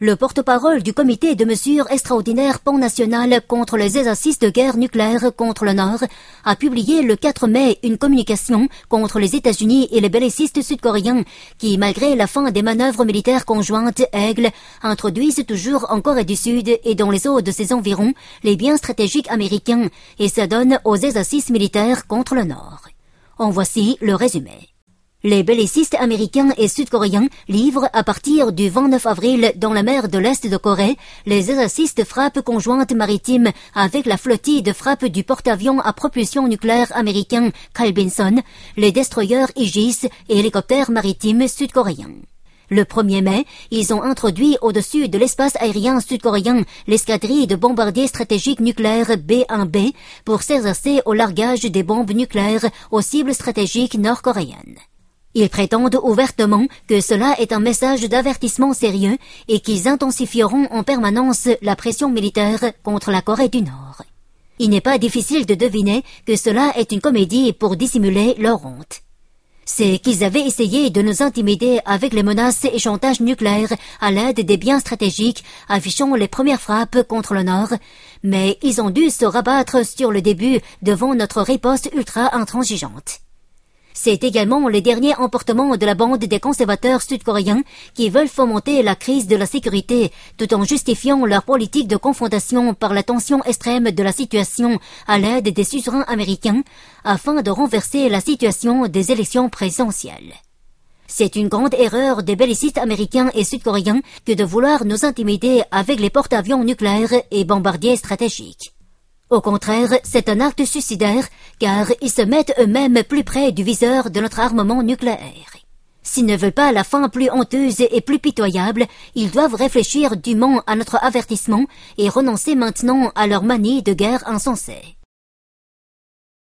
Le porte-parole du comité de mesures extraordinaires pan-national contre les exercices de guerre nucléaire contre le Nord a publié le 4 mai une communication contre les États-Unis et les bellicistes sud-coréens qui, malgré la fin des manœuvres militaires conjointes Aigle, introduisent toujours en Corée du Sud et dans les eaux de ses environs les biens stratégiques américains et s'adonnent aux exercices militaires contre le Nord. En voici le résumé. Les bellicistes américains et sud-coréens livrent à partir du 29 avril dans la mer de l'Est de Corée les exercices de frappe conjointe maritime avec la flottille de frappe du porte-avions à propulsion nucléaire américain Carl Vinson, les destroyers Aegis et hélicoptères maritimes sud-coréens. Le 1er mai, ils ont introduit au-dessus de l'espace aérien sud-coréen l'escadrille de bombardiers stratégiques nucléaires B-1B pour s'exercer au largage des bombes nucléaires aux cibles stratégiques nord-coréennes. Ils prétendent ouvertement que cela est un message d'avertissement sérieux et qu'ils intensifieront en permanence la pression militaire contre la Corée du Nord. Il n'est pas difficile de deviner que cela est une comédie pour dissimuler leur honte. C'est qu'ils avaient essayé de nous intimider avec les menaces et chantages nucléaires à l'aide des biens stratégiques affichant les premières frappes contre le Nord, mais ils ont dû se rabattre sur le début devant notre riposte ultra intransigeante. C'est également les derniers emportements de la bande des conservateurs sud-coréens qui veulent fomenter la crise de la sécurité tout en justifiant leur politique de confrontation par la tension extrême de la situation à l'aide des suzerains américains afin de renverser la situation des élections présidentielles. C'est une grande erreur des bellicistes américains et sud-coréens que de vouloir nous intimider avec les porte-avions nucléaires et bombardiers stratégiques. Au contraire, c'est un acte suicidaire, car ils se mettent eux-mêmes plus près du viseur de notre armement nucléaire. S'ils ne veulent pas la fin plus honteuse et plus pitoyable, ils doivent réfléchir dûment à notre avertissement et renoncer maintenant à leur manie de guerre insensée.